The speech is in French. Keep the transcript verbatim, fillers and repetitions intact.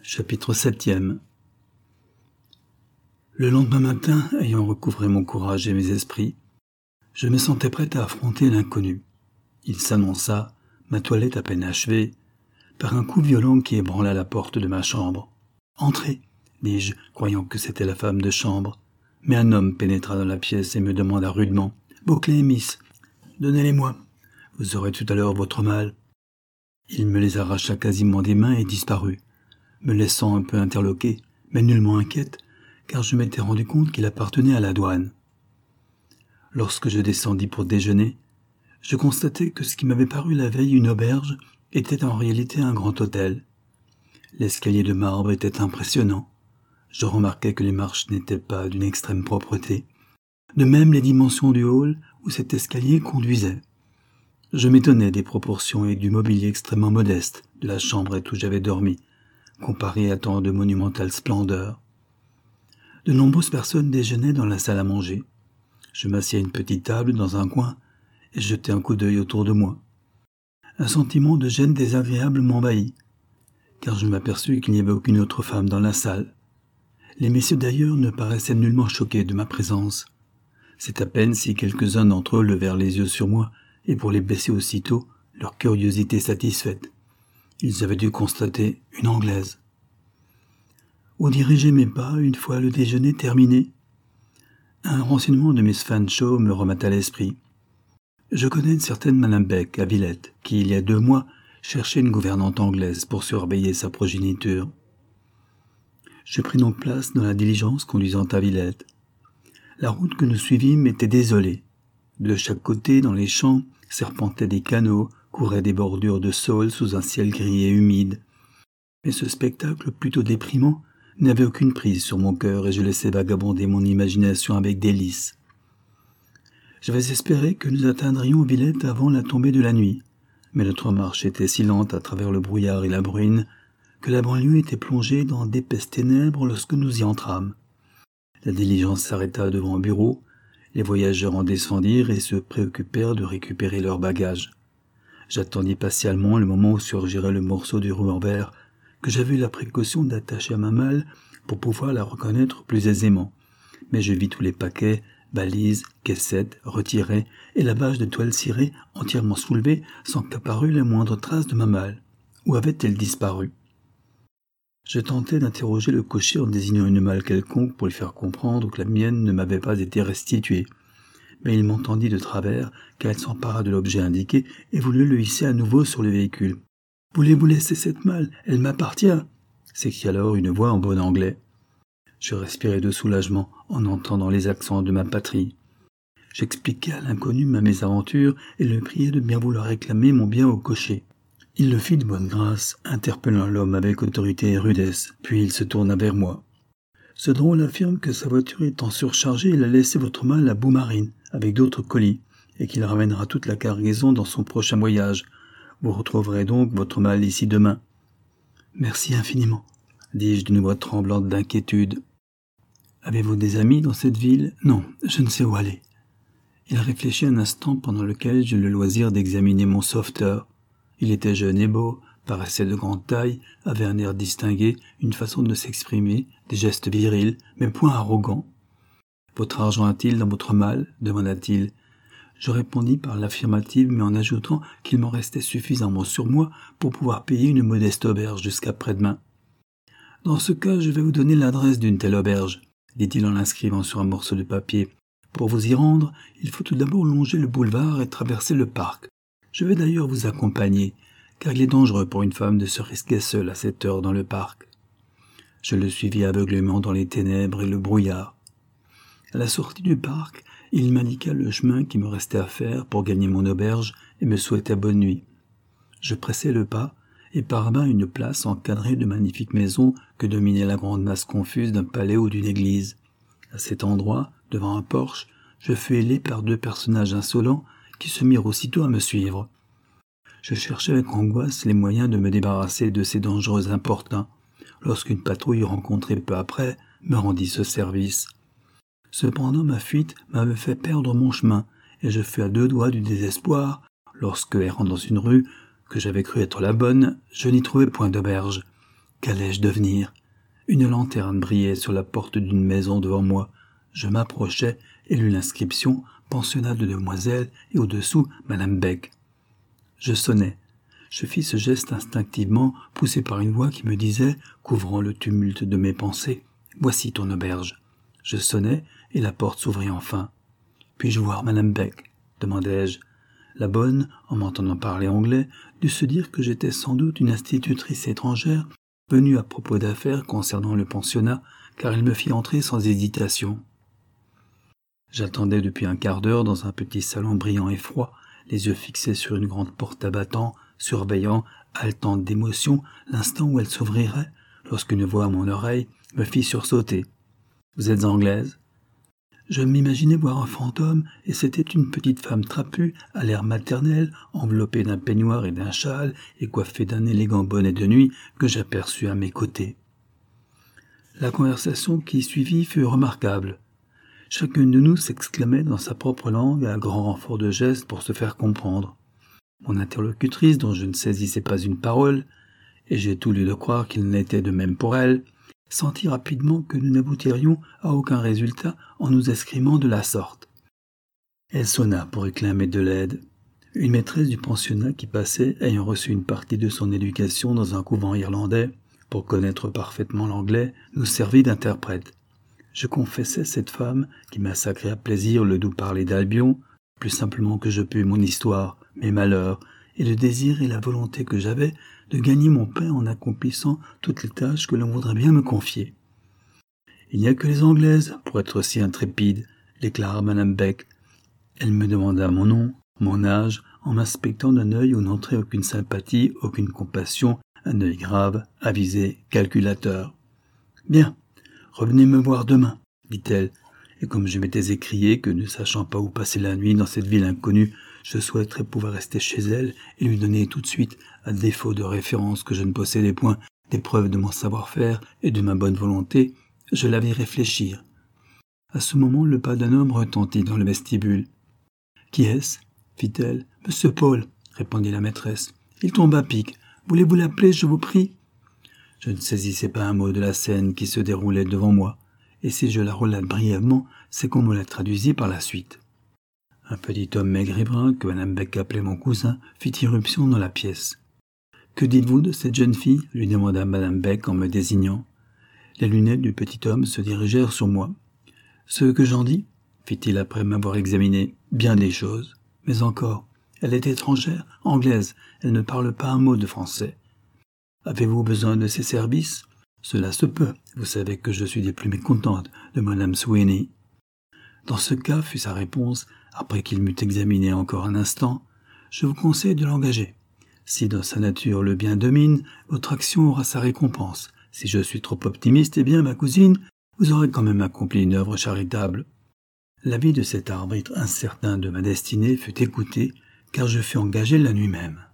Chapitre septième. Le lendemain matin, ayant recouvré mon courage et mes esprits, je me sentais prêt à affronter l'inconnu. Il s'annonça, ma toilette à peine achevée, par un coup violent qui ébranla la porte de ma chambre. « Entrez !» dis-je, croyant que c'était la femme de chambre. Mais un homme pénétra dans la pièce et me demanda rudement « Vos clés, miss, donnez-les-moi. Vous aurez tout à l'heure votre mal. » Il me les arracha quasiment des mains et disparut, me laissant un peu interloqué, mais nullement inquiète, car je m'étais rendu compte qu'il appartenait à la douane. Lorsque je descendis pour déjeuner, je constatai que ce qui m'avait paru la veille une auberge était en réalité un grand hôtel. L'escalier de marbre était impressionnant. Je remarquai que les marches n'étaient pas d'une extrême propreté. De même les dimensions du hall où cet escalier conduisait. Je m'étonnais des proportions et du mobilier extrêmement modeste de la chambrette où j'avais dormi, comparé à tant de monumentale splendeur. De nombreuses personnes déjeunaient dans la salle à manger. Je m'assis à une petite table dans un coin et jetai un coup d'œil autour de moi. Un sentiment de gêne désagréable m'envahit, car je m'aperçus qu'il n'y avait aucune autre femme dans la salle. Les messieurs d'ailleurs ne paraissaient nullement choqués de ma présence. C'est à peine si quelques-uns d'entre eux levèrent les yeux sur moi, et pour les blesser aussitôt, leur curiosité satisfaite. Ils avaient dû constater une Anglaise. Où dirigeaient mes pas une fois le déjeuner terminé? Un renseignement de Miss Fanshawe me remet à l'esprit. Je connais une certaine Madame Beck à Villette, qui, il y a deux mois, cherchait une gouvernante anglaise pour surveiller sa progéniture. Je pris donc place dans la diligence conduisant à Villette. La route que nous suivîmes était désolée. De chaque côté, dans les champs, serpentaient des canaux, couraient des bordures de saules sous un ciel gris et humide. Mais ce spectacle plutôt déprimant n'avait aucune prise sur mon cœur et je laissais vagabonder mon imagination avec délice. J'avais espéré que nous atteindrions Villette avant la tombée de la nuit, mais notre marche était si lente à travers le brouillard et la bruine que la banlieue était plongée dans d'épaisses ténèbres lorsque nous y entrâmes. La diligence s'arrêta devant un bureau, les voyageurs en descendirent et se préoccupèrent de récupérer leurs bagages. J'attendis patiemment le moment où surgirait le morceau du ruban vert que j'avais eu la précaution d'attacher à ma malle pour pouvoir la reconnaître plus aisément. Mais je vis tous les paquets, balises, caissettes retirés et la bâche de toile cirée entièrement soulevée sans qu'apparût la moindre trace de ma malle. Où avait-elle disparu? Je tentai d'interroger le cocher en désignant une malle quelconque pour lui faire comprendre que la mienne ne m'avait pas été restituée. Mais il m'entendit de travers car il s'empara de l'objet indiqué et voulut le hisser à nouveau sur le véhicule. « Voulez-vous laisser cette malle? Elle m'appartient » s'écria alors une voix en bon anglais. Je respirai de soulagement en entendant les accents de ma patrie. J'expliquai à l'inconnu ma mésaventure et le priai de bien vouloir réclamer mon bien au cocher. Il le fit de bonne grâce, interpellant l'homme avec autorité et rudesse, puis il se tourna vers moi. « Ce drôle affirme que sa voiture étant surchargée, il a laissé votre malle à Boumarine, avec d'autres colis, et qu'il ramènera toute la cargaison dans son prochain voyage. Vous retrouverez donc votre malle ici demain. »« Merci infiniment, » dis-je d'une voix tremblante d'inquiétude. « Avez-vous des amis dans cette ville ? » ?»« Non, je ne sais où aller. » Il réfléchit un instant pendant lequel j'eus le loisir d'examiner mon sauveteur. Il était jeune et beau, paraissait de grande taille, avait un air distingué, une façon de s'exprimer, des gestes virils, mais point arrogants. « Votre argent a-t-il dans votre malle ?» demanda-t-il. Je répondis par l'affirmative, mais en ajoutant qu'il m'en restait suffisamment sur moi pour pouvoir payer une modeste auberge jusqu'après-demain. « Dans ce cas, je vais vous donner l'adresse d'une telle auberge, » dit-il en l'inscrivant sur un morceau de papier. « Pour vous y rendre, il faut tout d'abord longer le boulevard et traverser le parc. Je vais d'ailleurs vous accompagner, car il est dangereux pour une femme de se risquer seule à cette heure dans le parc. » Je le suivis aveuglément dans les ténèbres et le brouillard. À la sortie du parc, il m'indiqua le chemin qui me restait à faire pour gagner mon auberge et me souhaita bonne nuit. Je pressai le pas et parvins à une place encadrée de magnifiques maisons que dominait la grande masse confuse d'un palais ou d'une église. À cet endroit, devant un porche, je fus hélé par deux personnages insolents qui se mirent aussitôt à me suivre. Je cherchais avec angoisse les moyens de me débarrasser de ces dangereux importuns, lorsqu'une patrouille rencontrée peu après me rendit ce service. Cependant ma fuite m'avait fait perdre mon chemin, et je fus à deux doigts du désespoir, lorsque, errant dans une rue que j'avais cru être la bonne, je n'y trouvai point d'auberge. Qu'allais-je devenir? Une lanterne brillait sur la porte d'une maison devant moi. Je m'approchai et lus l'inscription « Pensionnat de demoiselles » et au-dessous « Madame Beck ». Je sonnai. Je fis ce geste instinctivement, poussé par une voix qui me disait, couvrant le tumulte de mes pensées, « Voici ton auberge ». Je sonnai et la porte s'ouvrit enfin. « Puis-je voir Madame Beck ?» demandai-je. La bonne, en m'entendant parler anglais, dut se dire que j'étais sans doute une institutrice étrangère venue à propos d'affaires concernant le pensionnat, car elle me fit entrer sans hésitation. J'attendais depuis un quart d'heure dans un petit salon brillant et froid, les yeux fixés sur une grande porte à battants, surveillant, haletante d'émotion, l'instant où elle s'ouvrirait, lorsqu'une voix à mon oreille me fit sursauter. « Vous êtes anglaise ?» Je m'imaginais voir un fantôme, et c'était une petite femme trapue, à l'air maternel, enveloppée d'un peignoir et d'un châle, et coiffée d'un élégant bonnet de nuit que j'aperçus à mes côtés. La conversation qui suivit fut remarquable. Chacune de nous s'exclamait dans sa propre langue à grand renfort de gestes pour se faire comprendre. Mon interlocutrice, dont je ne saisissais pas une parole, et j'ai tout lieu de croire qu'il n'était de même pour elle, sentit rapidement que nous n'aboutirions à aucun résultat en nous exprimant de la sorte. Elle sonna pour réclamer de l'aide. Une maîtresse du pensionnat qui passait, ayant reçu une partie de son éducation dans un couvent irlandais, pour connaître parfaitement l'anglais, nous servit d'interprète. Je confessai cette femme, qui massacrait à plaisir le doux parler d'Albion, plus simplement que je pus mon histoire, mes malheurs, et le désir et la volonté que j'avais de gagner mon pain en accomplissant toutes les tâches que l'on voudrait bien me confier. « Il n'y a que les Anglaises pour être si intrépides, » déclara Madame Beck. Elle me demanda mon nom, mon âge, en m'inspectant d'un œil où n'entrait aucune sympathie, aucune compassion, un œil grave, avisé, calculateur. « Bien, revenez me voir demain, » dit-elle, et comme je m'étais écrié que, ne sachant pas où passer la nuit dans cette ville inconnue, je souhaiterais pouvoir rester chez elle et lui donner tout de suite, à défaut de références que je ne possédais point, des preuves de mon savoir-faire et de ma bonne volonté, je la vis réfléchir. À ce moment, le pas d'un homme retentit dans le vestibule. « Qui est-ce » fit-elle. « Monsieur Paul, » répondit la maîtresse. « Il tombe à pic. Voulez-vous l'appeler, je vous prie ?» Je ne saisissais pas un mot de la scène qui se déroulait devant moi, et si je la relate brièvement, c'est qu'on me la traduisit par la suite. Un petit homme maigre et brun, que Madame Beck appelait mon cousin, fit irruption dans la pièce. « Que dites-vous de cette jeune fille ?» lui demanda Madame Beck en me désignant. Les lunettes du petit homme se dirigèrent sur moi. « Ce que j'en dis ?» fit-il après m'avoir examiné. « Bien des choses. Mais encore, elle est étrangère, anglaise, elle ne parle pas un mot de français. Avez-vous besoin de ses services ? Cela se peut, vous savez que je suis des plus mécontentes de Madame Sweeney. » Dans ce cas, fut sa réponse, après qu'il m'eut examiné encore un instant, « Je vous conseille de l'engager. Si dans sa nature le bien domine, votre action aura sa récompense. Si je suis trop optimiste, eh bien, ma cousine, vous aurez quand même accompli une œuvre charitable. » L'avis de cet arbitre incertain de ma destinée fut écouté, car je fus engagé la nuit même.